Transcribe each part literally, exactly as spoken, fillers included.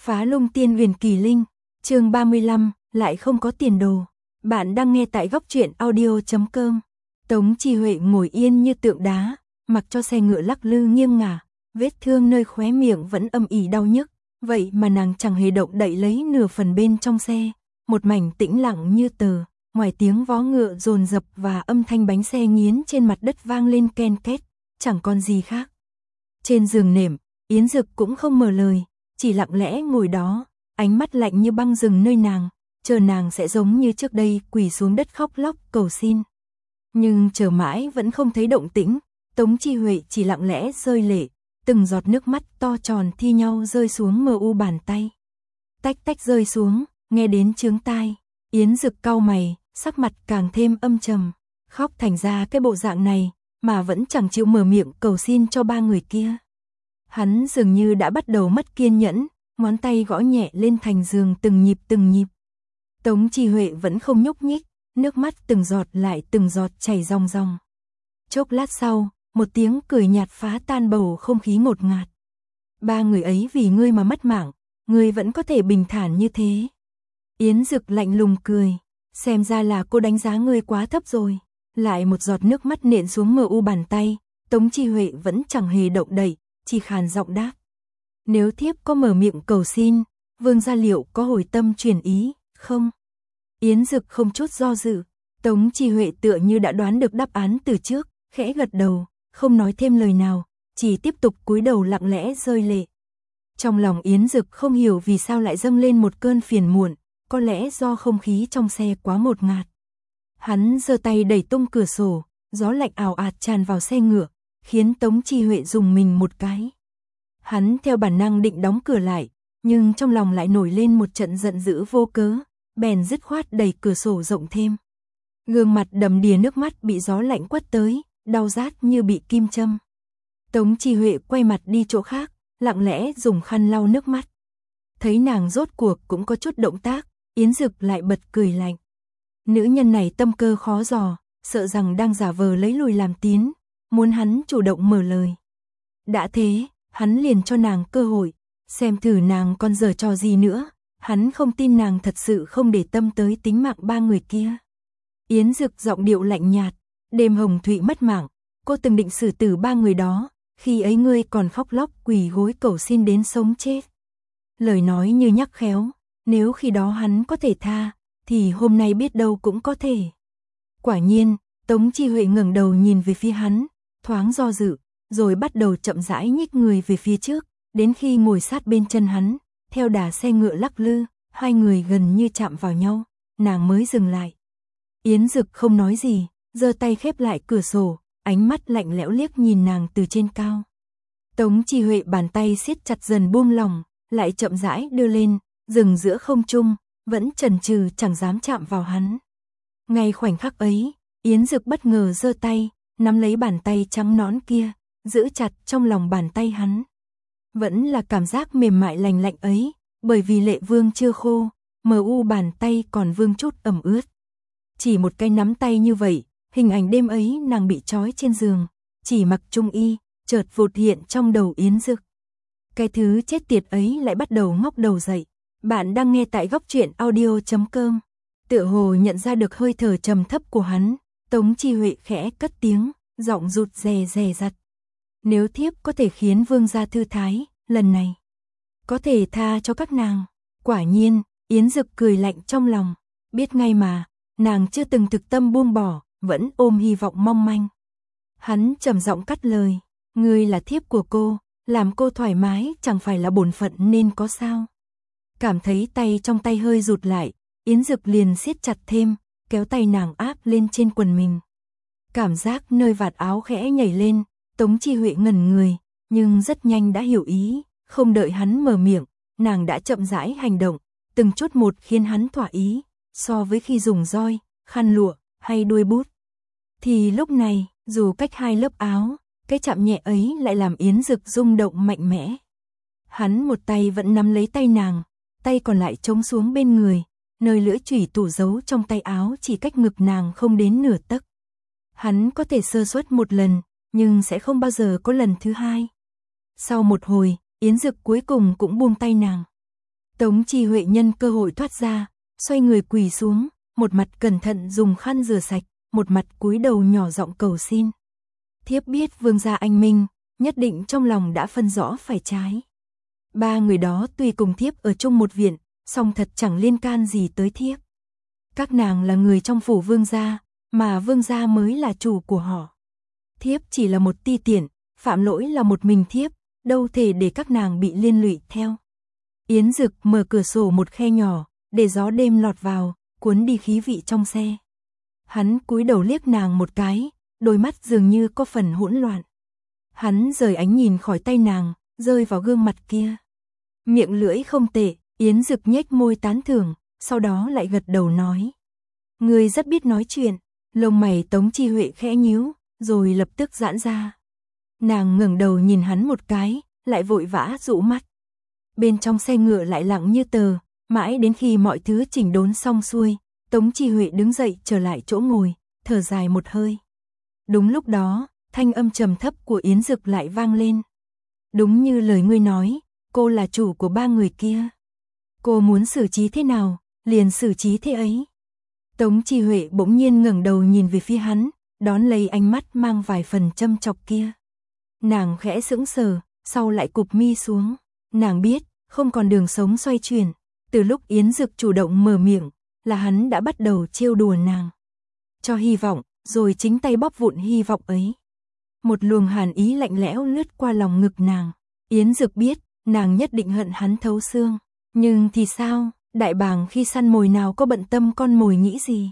Phá Lung Tiên Huyền Kỳ Linh, chương ba mươi lăm, lại không có tiền đồ. Bạn đang nghe tại góc truyện audio chấm com. Tống Chi Huệ ngồi yên như tượng đá, mặc cho xe ngựa lắc lư nghiêng ngả, vết thương nơi khóe miệng vẫn âm ỉ đau nhức, vậy mà nàng chẳng hề động đậy lấy nửa phần bên trong xe, một mảnh tĩnh lặng như tờ, ngoài tiếng vó ngựa dồn dập và âm thanh bánh xe nghiến trên mặt đất vang lên ken két, chẳng còn gì khác. Trên giường nệm, Yến Dực cũng không mở lời, chỉ lặng lẽ ngồi đó, ánh mắt lạnh như băng rừng nơi nàng, chờ nàng sẽ giống như trước đây quỳ xuống đất khóc lóc cầu xin. Nhưng chờ mãi vẫn không thấy động tĩnh, Tống Chi Huệ chỉ lặng lẽ rơi lệ, từng giọt nước mắt to tròn thi nhau rơi xuống mờ u bàn tay. Tách tách rơi xuống, nghe đến chướng tai, Yến Dực cau mày, sắc mặt càng thêm âm trầm, khóc thành ra cái bộ dạng này, mà vẫn chẳng chịu mở miệng cầu xin cho ba người kia. Hắn dường như đã bắt đầu mất kiên nhẫn, ngón tay gõ nhẹ lên thành giường từng nhịp từng nhịp. Tống Chi Huệ vẫn không nhúc nhích, nước mắt từng giọt lại từng giọt chảy ròng ròng. Chốc lát sau, một tiếng cười nhạt phá tan bầu không khí ngột ngạt. Ba người ấy vì ngươi mà mất mạng, ngươi vẫn có thể bình thản như thế. Yến Dực lạnh lùng cười, xem ra là cô đánh giá ngươi quá thấp rồi. Lại một giọt nước mắt nện xuống mờ u bàn tay, Tống Chi Huệ vẫn chẳng hề động đậy, chỉ khàn giọng đáp. Nếu thiếp có mở miệng cầu xin, Vương gia liệu có hồi tâm chuyển ý, không? Yến Dực không chút do dự, Tống Chi Huệ tựa như đã đoán được đáp án từ trước, khẽ gật đầu, không nói thêm lời nào, chỉ tiếp tục cúi đầu lặng lẽ rơi lệ. Trong lòng Yến Dực không hiểu vì sao lại dâng lên một cơn phiền muộn, có lẽ do không khí trong xe quá ngột ngạt. Hắn giơ tay đẩy tung cửa sổ, gió lạnh ào ạt tràn vào xe ngựa, khiến Tống Chi Huệ rùng mình một cái. Hắn theo bản năng định đóng cửa lại, nhưng trong lòng lại nổi lên một trận giận dữ vô cớ, bèn dứt khoát đẩy cửa sổ rộng thêm. Gương mặt đầm đìa nước mắt bị gió lạnh quất tới, đau rát như bị kim châm. Tống Chi Huệ quay mặt đi chỗ khác, lặng lẽ dùng khăn lau nước mắt. Thấy nàng rốt cuộc cũng có chút động tác, Yến Dực lại bật cười lạnh. Nữ nhân này tâm cơ khó dò, sợ rằng đang giả vờ lấy lùi làm tiến, muốn hắn chủ động mở lời. Đã thế, hắn liền cho nàng cơ hội, xem thử nàng còn giở trò gì nữa, hắn không tin nàng thật sự không để tâm tới tính mạng ba người kia. Yến Dực giọng điệu lạnh nhạt, đêm Hồng Thụy mất mạng, cô từng định xử tử ba người đó, khi ấy ngươi còn khóc lóc quỳ gối cầu xin đến sống chết. Lời nói như nhắc khéo, nếu khi đó hắn có thể tha, thì hôm nay biết đâu cũng có thể. Quả nhiên, Tống Chi Huệ ngẩng đầu nhìn về phía hắn, thoáng do dự, rồi bắt đầu chậm rãi nhích người về phía trước, đến khi ngồi sát bên chân hắn, theo đà xe ngựa lắc lư, hai người gần như chạm vào nhau, nàng mới dừng lại. Yến Dực không nói gì, giơ tay khép lại cửa sổ, ánh mắt lạnh lẽo liếc nhìn nàng từ trên cao. Tống Chi Huệ bàn tay siết chặt dần buông lỏng, lại chậm rãi đưa lên, dừng giữa không trung, vẫn chần chừ chẳng dám chạm vào hắn. Ngay khoảnh khắc ấy, Yến Dực bất ngờ giơ tay, nắm lấy bàn tay trắng nõn kia, giữ chặt trong lòng bàn tay hắn. Vẫn là cảm giác mềm mại lành lạnh ấy, bởi vì lệ vương chưa khô, mờ u bàn tay còn vương chút ẩm ướt. Chỉ một cái nắm tay như vậy, hình ảnh đêm ấy nàng bị trói trên giường, chỉ mặc trung y, chợt vụt hiện trong đầu Yến Dực. Cái thứ chết tiệt ấy lại bắt đầu ngóc đầu dậy. Bạn đang nghe tại góc truyện audio chấm com. Tựa hồ nhận ra được hơi thở trầm thấp của hắn, Tống Chi Huệ khẽ cất tiếng, giọng rụt rè rè rặt. Nếu thiếp có thể khiến vương gia thư thái, lần này có thể tha cho các nàng. Quả nhiên, Yến Dực cười lạnh trong lòng, biết ngay mà, nàng chưa từng thực tâm buông bỏ, vẫn ôm hy vọng mong manh. Hắn trầm giọng cắt lời, ngươi là thiếp của cô, làm cô thoải mái chẳng phải là bổn phận nên có sao. Cảm thấy tay trong tay hơi rụt lại, Yến Dực liền siết chặt thêm, kéo tay nàng áp lên trên quần mình. Cảm giác nơi vạt áo khẽ nhảy lên, Tống Chi Huệ ngẩn người, nhưng rất nhanh đã hiểu ý, không đợi hắn mở miệng, nàng đã chậm rãi hành động, từng chút một khiến hắn thỏa ý, so với khi dùng roi, khăn lụa hay đuôi bút. Thì lúc này, dù cách hai lớp áo, cái chạm nhẹ ấy lại làm Yến Dực rung động mạnh mẽ. Hắn một tay vẫn nắm lấy tay nàng, tay còn lại chống xuống bên người, nơi lưỡi chủy thủ giấu trong tay áo chỉ cách ngực nàng không đến nửa tấc. Hắn có thể sơ suất một lần, nhưng sẽ không bao giờ có lần thứ hai. Sau một hồi, Yến Dực cuối cùng cũng buông tay nàng. Tống Chi Huệ nhân cơ hội thoát ra, xoay người quỳ xuống, một mặt cẩn thận dùng khăn rửa sạch, một mặt cúi đầu nhỏ giọng cầu xin. Thiếp biết vương gia anh minh, nhất định trong lòng đã phân rõ phải trái. Ba người đó tuy cùng thiếp ở chung một viện, song thật chẳng liên can gì tới thiếp. Các nàng là người trong phủ vương gia, mà vương gia mới là chủ của họ. Thiếp chỉ là một ti tiện, phạm lỗi là một mình thiếp, đâu thể để các nàng bị liên lụy theo. Yến Dực mở cửa sổ một khe nhỏ, để gió đêm lọt vào, cuốn đi khí vị trong xe. Hắn cúi đầu liếc nàng một cái, đôi mắt dường như có phần hỗn loạn. Hắn rời ánh nhìn khỏi tay nàng, rơi vào gương mặt kia. Miệng lưỡi không tệ, Yến Dực nhếch môi tán thưởng, sau đó lại gật đầu nói. Người rất biết nói chuyện, lông mày Tống Chi Huệ khẽ nhíu, rồi lập tức giãn ra. Nàng ngẩng đầu nhìn hắn một cái, lại vội vã dụ mắt. Bên trong xe ngựa lại lặng như tờ, mãi đến khi mọi thứ chỉnh đốn xong xuôi, Tống Chi Huệ đứng dậy trở lại chỗ ngồi, thở dài một hơi. Đúng lúc đó, thanh âm trầm thấp của Yến Dực lại vang lên. Đúng như lời ngươi nói, cô là chủ của ba người kia. Cô muốn xử trí thế nào, liền xử trí thế ấy. Tống Chi Huệ bỗng nhiên ngẩng đầu nhìn về phía hắn, đón lấy ánh mắt mang vài phần châm chọc kia. Nàng khẽ sững sờ, sau lại cụp mi xuống. Nàng biết, không còn đường sống xoay chuyển. Từ lúc Yến Dực chủ động mở miệng, là hắn đã bắt đầu trêu đùa nàng. Cho hy vọng, rồi chính tay bóp vụn hy vọng ấy. Một luồng hàn ý lạnh lẽo lướt qua lòng ngực nàng. Yến Dực biết, nàng nhất định hận hắn thấu xương. Nhưng thì sao, đại bàng khi săn mồi nào có bận tâm con mồi nghĩ gì.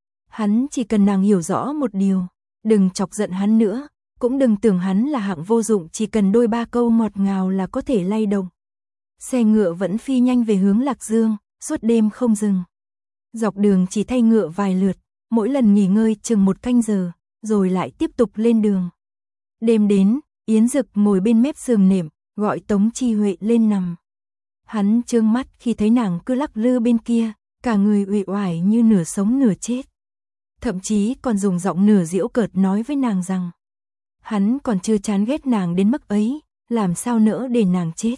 Hắn chỉ cần nàng hiểu rõ một điều, đừng chọc giận hắn nữa, cũng đừng tưởng hắn là hạng vô dụng, chỉ cần đôi ba câu ngọt ngào là có thể lay động. Xe ngựa vẫn phi nhanh về hướng Lạc Dương, suốt đêm không dừng. Dọc đường chỉ thay ngựa vài lượt, mỗi lần nghỉ ngơi chừng một canh giờ, rồi lại tiếp tục lên đường. Đêm đến, Yến Dực ngồi bên mép giường nệm, gọi Tống Chi Huệ lên nằm. Hắn trương mắt khi thấy nàng cứ lắc lư bên kia, cả người uể oải như nửa sống nửa chết. Thậm chí còn dùng giọng nửa giễu cợt nói với nàng rằng hắn còn chưa chán ghét nàng đến mức ấy, làm sao nỡ để nàng chết.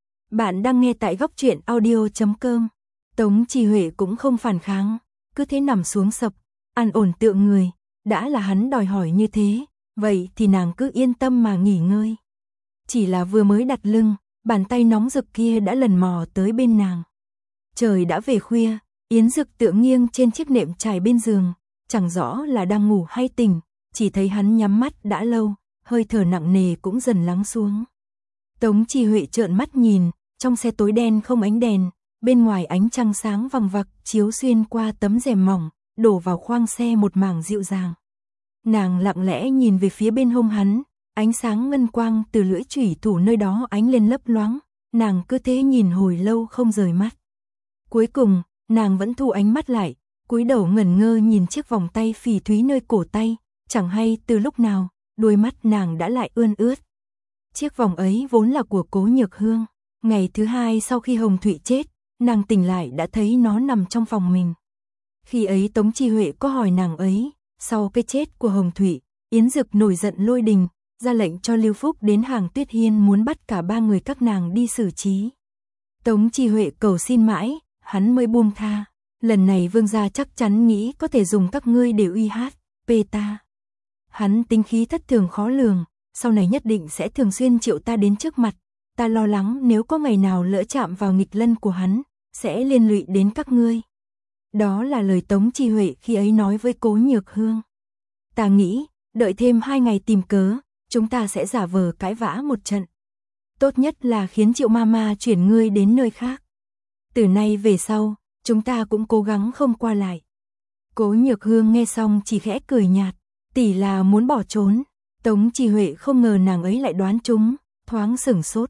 Bạn đang nghe tại góc truyện audio chấm com. Tống Chi Huệ cũng không phản kháng, cứ thế nằm xuống sập, an ổn tựa người. Đã là hắn đòi hỏi như thế, vậy thì nàng cứ yên tâm mà nghỉ ngơi. Chỉ là vừa mới đặt lưng, bàn tay nóng rực kia đã lần mò tới bên nàng. Trời đã về khuya, Yến Dực tựa nghiêng trên chiếc nệm trải bên giường, chẳng rõ là đang ngủ hay tỉnh, chỉ thấy hắn nhắm mắt đã lâu, hơi thở nặng nề cũng dần lắng xuống. Tống Chi Huệ trợn mắt nhìn, trong xe tối đen không ánh đèn, bên ngoài ánh trăng sáng vằng vặc chiếu xuyên qua tấm rèm mỏng, đổ vào khoang xe một mảng dịu dàng. Nàng lặng lẽ nhìn về phía bên hông hắn, ánh sáng ngân quang từ lưỡi chủy thủ nơi đó ánh lên lấp loáng, nàng cứ thế nhìn hồi lâu không rời mắt. Cuối cùng, nàng vẫn thu ánh mắt lại, cúi đầu ngẩn ngơ nhìn chiếc vòng tay phỉ thúy nơi cổ tay, chẳng hay từ lúc nào, đôi mắt nàng đã lại ươn ướt. Chiếc vòng ấy vốn là của Cố Nhược Hương, ngày thứ hai sau khi Hồng Thụy chết, nàng tỉnh lại đã thấy nó nằm trong phòng mình. Khi ấy Tống Chi Huệ có hỏi nàng ấy, sau cái chết của Hồng Thụy, Yến Dực nổi giận lôi đình, ra lệnh cho Lưu Phúc đến Hàng Tuyết Hiên muốn bắt cả ba người các nàng đi xử trí. Tống Chi Huệ cầu xin mãi, hắn mới buông tha. Lần này vương gia chắc chắn nghĩ có thể dùng các ngươi để uy hát, pê ta. Hắn tính khí thất thường khó lường, sau này nhất định sẽ thường xuyên triệu ta đến trước mặt. Ta lo lắng nếu có ngày nào lỡ chạm vào nghịch lân của hắn, sẽ liên lụy đến các ngươi. Đó là lời Tống Chi Huệ khi ấy nói với Cố Nhược Hương. Ta nghĩ, đợi thêm hai ngày tìm cớ, chúng ta sẽ giả vờ cãi vã một trận. Tốt nhất là khiến Triệu Mama chuyển ngươi đến nơi khác. Từ nay về sau, chúng ta cũng cố gắng không qua lại. Cố Nhược Hương nghe xong chỉ khẽ cười nhạt, tỷ là muốn bỏ trốn. Tống Chi Huệ không ngờ nàng ấy lại đoán trúng, thoáng sửng sốt.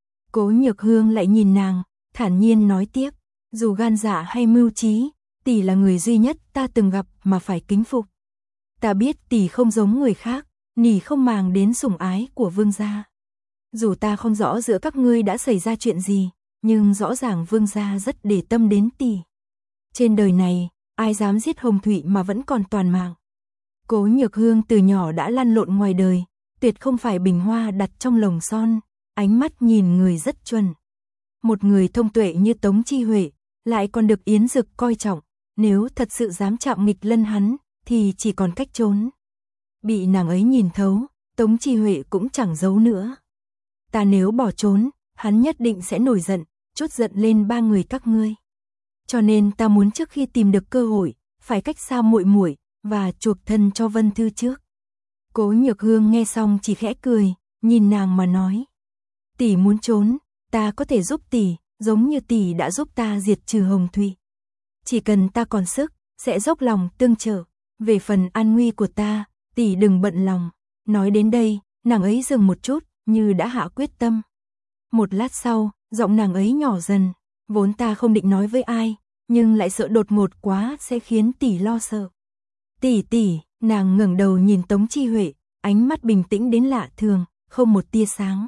Cố Nhược Hương lại nhìn nàng, thản nhiên nói tiếp, dù gan dạ hay mưu trí, tỷ là người duy nhất ta từng gặp mà phải kính phục. Ta biết tỷ không giống người khác, nỉ không màng đến sủng ái của vương gia. Dù ta không rõ giữa các ngươi đã xảy ra chuyện gì, nhưng rõ ràng vương gia rất để tâm đến tỷ. Trên đời này, ai dám giết Hồng Thụy mà vẫn còn toàn mạng. Cố Nhược Hương từ nhỏ đã lăn lộn ngoài đời, tuyệt không phải bình hoa đặt trong lồng son, ánh mắt nhìn người rất chuẩn. Một người thông tuệ như Tống Chi Huệ, lại còn được Yến Dực coi trọng, nếu thật sự dám chạm nghịch lân hắn, thì chỉ còn cách trốn. Bị nàng ấy nhìn thấu, Tống Chi Huệ cũng chẳng giấu nữa. Ta nếu bỏ trốn, hắn nhất định sẽ nổi giận, trút giận lên ba người các ngươi. Cho nên ta muốn trước khi tìm được cơ hội, phải cách xa muội muội và chuộc thân cho Vân Thư trước. Cố Nhược Hương nghe xong chỉ khẽ cười, nhìn nàng mà nói: tỷ muốn trốn, ta có thể giúp tỷ, giống như tỷ đã giúp ta diệt trừ Hồng Thụy. Chỉ cần ta còn sức, sẽ dốc lòng tương trợ. Về phần an nguy của ta, tỷ đừng bận lòng. Nói đến đây, nàng ấy dừng một chút, như đã hạ quyết tâm. Một lát sau, giọng nàng ấy nhỏ dần, vốn ta không định nói với ai, nhưng lại sợ đột ngột quá sẽ khiến tỷ lo sợ. Tỷ tỷ, nàng ngẩng đầu nhìn Tống Chi Huệ, ánh mắt bình tĩnh đến lạ thường, không một tia sáng.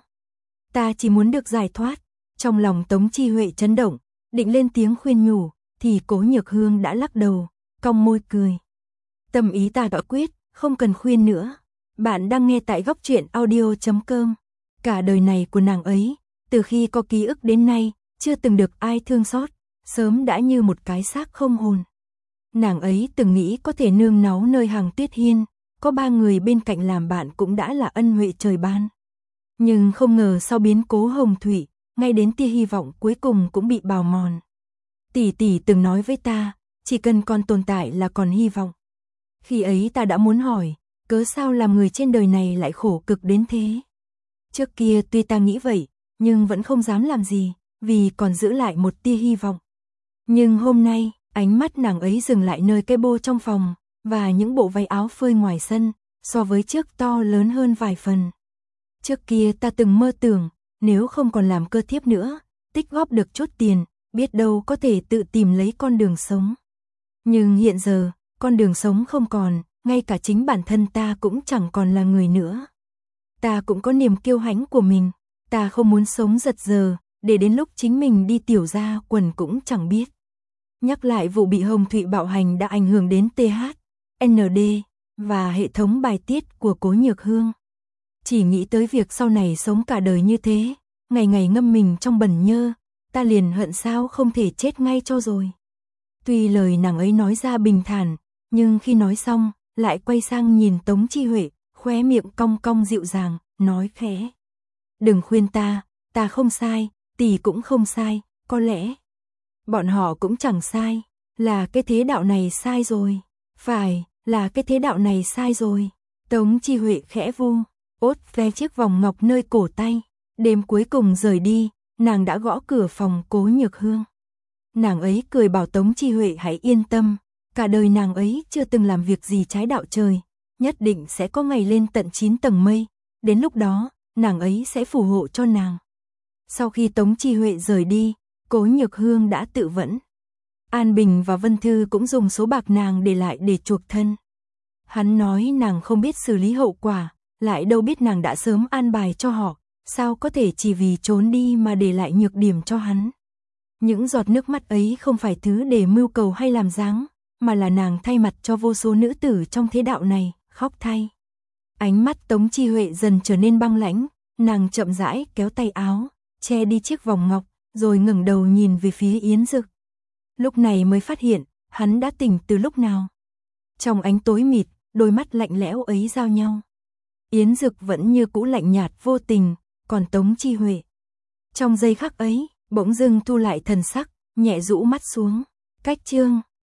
Ta chỉ muốn được giải thoát. Trong lòng Tống Chi Huệ chấn động, định lên tiếng khuyên nhủ, thì Cố Nhược Hương đã lắc đầu, cong môi cười. Tâm ý ta đã quyết, không cần khuyên nữa. Bạn đang nghe tại góc truyện audio chấm com. Cả đời này của nàng ấy, từ khi có ký ức đến nay, chưa từng được ai thương xót, sớm đã như một cái xác không hồn. Nàng ấy từng nghĩ có thể nương náu nơi hàng tuyết hiên, có ba người bên cạnh làm bạn cũng đã là ân huệ trời ban. Nhưng không ngờ sau biến cố Hồng Thụy, ngay đến tia hy vọng cuối cùng cũng bị bào mòn. Tỷ tỷ từng nói với ta, chỉ cần còn tồn tại là còn hy vọng. Khi ấy ta đã muốn hỏi, cớ sao làm người trên đời này lại khổ cực đến thế? Trước kia tuy ta nghĩ vậy, nhưng vẫn không dám làm gì, vì còn giữ lại một tia hy vọng. Nhưng hôm nay, ánh mắt nàng ấy dừng lại nơi cái bô trong phòng, và những bộ váy áo phơi ngoài sân, so với trước to lớn hơn vài phần. Trước kia ta từng mơ tưởng, nếu không còn làm cơ thiếp nữa, tích góp được chút tiền, biết đâu có thể tự tìm lấy con đường sống. Nhưng hiện giờ, con đường sống không còn, ngay cả chính bản thân ta cũng chẳng còn là người nữa. Ta cũng có niềm kiêu hãnh của mình, ta không muốn sống giật giờ, để đến lúc chính mình đi tiểu ra quần cũng chẳng biết. Nhắc lại vụ bị Hồng Thụy bạo hành đã ảnh hưởng đến tê hát, en đê và hệ thống bài tiết của Cố Nhược Hương. Chỉ nghĩ tới việc sau này sống cả đời như thế, ngày ngày ngâm mình trong bẩn nhơ, ta liền hận sao không thể chết ngay cho rồi. Tuy lời nàng ấy nói ra bình thản, nhưng khi nói xong, lại quay sang nhìn Tống Chi Huệ, khóe miệng cong cong dịu dàng, nói khẽ: đừng khuyên ta, ta không sai, tỷ cũng không sai, có lẽ bọn họ cũng chẳng sai, là cái thế đạo này sai rồi. Phải, là cái thế đạo này sai rồi. Tống Chi Huệ khẽ vu, ốt ve chiếc vòng ngọc nơi cổ tay. Đêm cuối cùng rời đi, nàng đã gõ cửa phòng Cố Nhược Hương. Nàng ấy cười bảo Tống Chi Huệ hãy yên tâm, cả đời nàng ấy chưa từng làm việc gì trái đạo trời, nhất định sẽ có ngày lên tận chín tầng mây, đến lúc đó, nàng ấy sẽ phù hộ cho nàng. Sau khi Tống Chi Huệ rời đi, Cố Nhược Hương đã tự vẫn. An Bình và Vân Thư cũng dùng số bạc nàng để lại để chuộc thân. Hắn nói nàng không biết xử lý hậu quả, lại đâu biết nàng đã sớm an bài cho họ, sao có thể chỉ vì trốn đi mà để lại nhược điểm cho hắn. Những giọt nước mắt ấy không phải thứ để mưu cầu hay làm dáng, mà là nàng thay mặt cho vô số nữ tử trong thế đạo này, khóc thay. Ánh mắt Tống Chi Huệ dần trở nên băng lãnh, nàng chậm rãi kéo tay áo, che đi chiếc vòng ngọc, rồi ngẩng đầu nhìn về phía Yến Dực. Lúc này mới phát hiện, hắn đã tỉnh từ lúc nào. Trong ánh tối mịt, đôi mắt lạnh lẽo ấy giao nhau. Yến Dực vẫn như cũ lạnh nhạt vô tình, còn Tống Chi Huệ. Trong giây khắc ấy, bỗng dưng thu lại thần sắc, nhẹ rũ mắt xuống. Cách chương